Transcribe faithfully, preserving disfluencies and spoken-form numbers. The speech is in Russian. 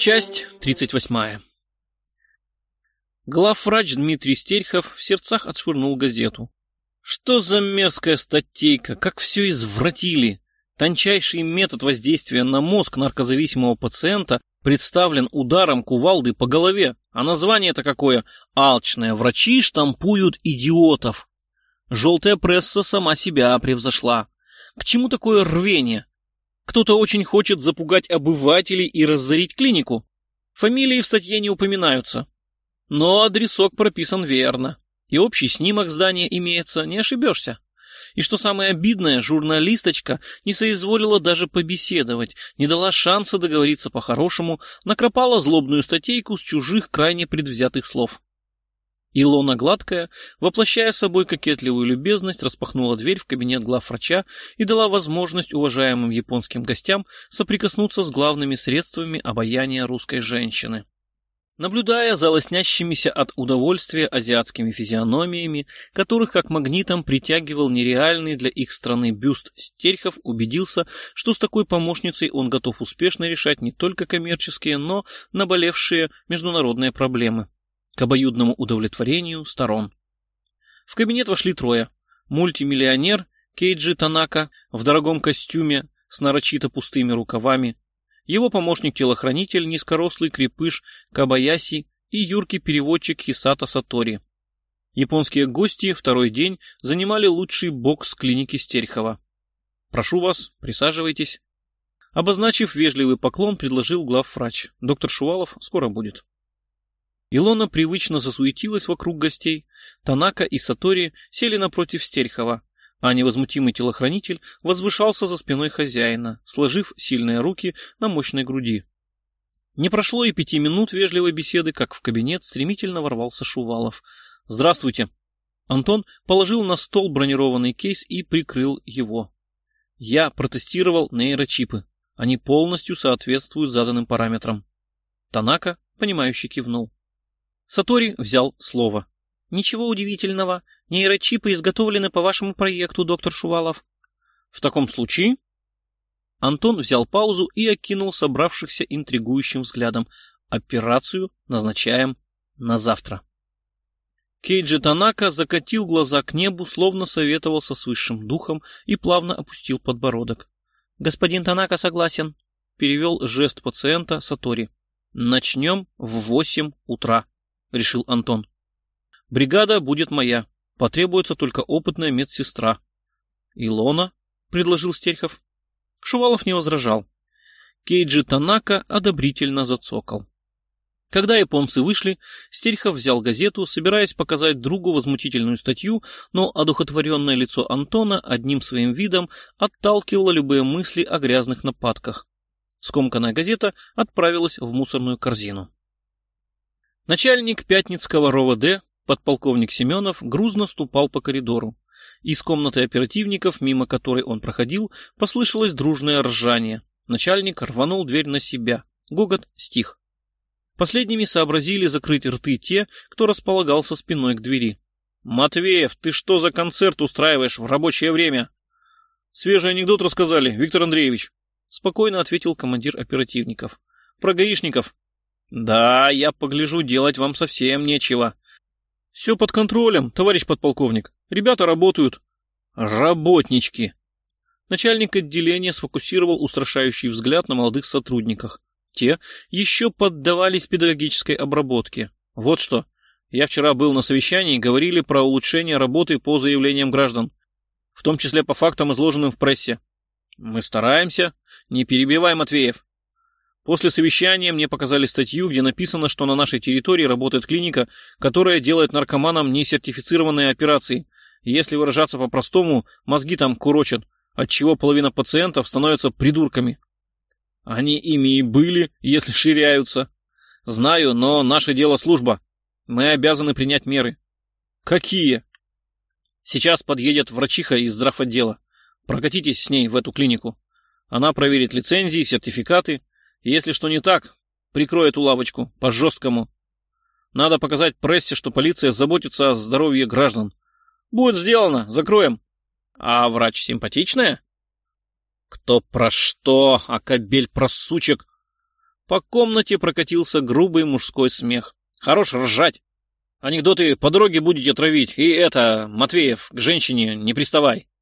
Часть тридцать восьмая. Главврач Дмитрий Стерхов в сердцах отшвырнул газету. Что за мерзкая статейка, как все извратили! Тончайший метод воздействия на мозг наркозависимого пациента представлен ударом кувалды по голове, а название-то какое? Алчное. Врачи штампуют идиотов. Желтая пресса сама себя превзошла. К чему такое рвение? Кто-то очень хочет запугать обывателей и разорить клинику. Фамилии в статье не упоминаются. Но адресок прописан верно. И общий снимок здания имеется, не ошибешься. И что самое обидное, журналисточка не соизволила даже побеседовать, не дала шанса договориться по-хорошему, накропала злобную статейку с чужих крайне предвзятых слов. Илона Гладкая, воплощая собой кокетливую любезность, распахнула дверь в кабинет главврача и дала возможность уважаемым японским гостям соприкоснуться с главными средствами обаяния русской женщины. Наблюдая за лоснящимися от удовольствия азиатскими физиономиями, которых как магнитом притягивал нереальный для их страны бюст, Стерхов убедился, что с такой помощницей он готов успешно решать не только коммерческие, но наболевшие международные проблемы, к обоюдному удовлетворению сторон. В кабинет вошли трое. Мультимиллионер Кейджи Танака в дорогом костюме с нарочито пустыми рукавами, его помощник-телохранитель, низкорослый крепыш Кабаяси и юркий переводчик Хисата Сатори. Японские гости второй день занимали лучший бокс клиники Стерхова. «Прошу вас, присаживайтесь». Обозначив вежливый поклон, предложил главврач. Доктор Шувалов скоро будет. Илона привычно засуетилась вокруг гостей. Танака и Сатори сели напротив Стерхова, а невозмутимый телохранитель возвышался за спиной хозяина, сложив сильные руки на мощной груди. Не прошло и пяти минут вежливой беседы, как в кабинет стремительно ворвался Шувалов. «Здравствуйте». Антон положил на стол бронированный кейс и прикрыл его. «Я протестировал нейрочипы. Они полностью соответствуют заданным параметрам». Танака, понимающе кивнул. Сатори взял слово. «Ничего удивительного. Нейрочипы изготовлены по вашему проекту, доктор Шувалов». «В таком случае...» Антон взял паузу и окинул собравшихся интригующим взглядом. «Операцию назначаем на завтра». Кейджи Танака закатил глаза к небу, словно советовался с высшим духом, и плавно опустил подбородок. «Господин Танака согласен», — перевел жест пациента Сатори. «Начнем в восемь утра», — решил Антон. «Бригада будет моя. Потребуется только опытная медсестра». «Илона?» — предложил Стерхов. Шувалов не возражал. Кейджи Танака одобрительно зацокал. Когда японцы вышли, Стерхов взял газету, собираясь показать другу возмутительную статью, но одухотворенное лицо Антона одним своим видом отталкивало любые мысли о грязных нападках. Скомканная газета отправилась в мусорную корзину. Начальник Пятницкого РОВД, подполковник Семенов, грузно ступал по коридору. Из комнаты оперативников, мимо которой он проходил, послышалось дружное ржание. Начальник рванул дверь на себя. Гогот стих. Последними сообразили закрыть рты те, кто располагался спиной к двери. «Матвеев, ты что за концерт устраиваешь в рабочее время?» «Свежий анекдот рассказали, Виктор Андреевич», — спокойно ответил командир оперативников. «Про гаишников». «Да, я погляжу, делать вам совсем нечего». «Все под контролем, товарищ подполковник. Ребята работают». «Работнички». Начальник отделения сфокусировал устрашающий взгляд на молодых сотрудниках. Те еще поддавались педагогической обработке. «Вот что. Я вчера был на совещании, говорили про улучшение работы по заявлениям граждан, в том числе по фактам, изложенным в прессе». «Мы стараемся. Не перебивай, Матвеев». После совещания мне показали статью, где написано, что на нашей территории работает клиника, которая делает наркоманам несертифицированные операции. Если выражаться по-простому, мозги там курочат, отчего половина пациентов становятся придурками. Они ими и были, если ширяются. Знаю, но наше дело служба. Мы обязаны принять меры. Какие? Сейчас подъедет врачиха из здравотдела. Прокатитесь с ней в эту клинику. Она проверит лицензии, сертификаты. Если что не так, прикрой эту лавочку по-жесткому. Надо показать прессе, что полиция заботится о здоровье граждан. Будет сделано, закроем. А врач симпатичная? Кто про что, а кобель про сучек. По комнате прокатился грубый мужской смех. Хорош ржать. Анекдоты по дороге будете травить. И это, Матвеев, к женщине не приставай.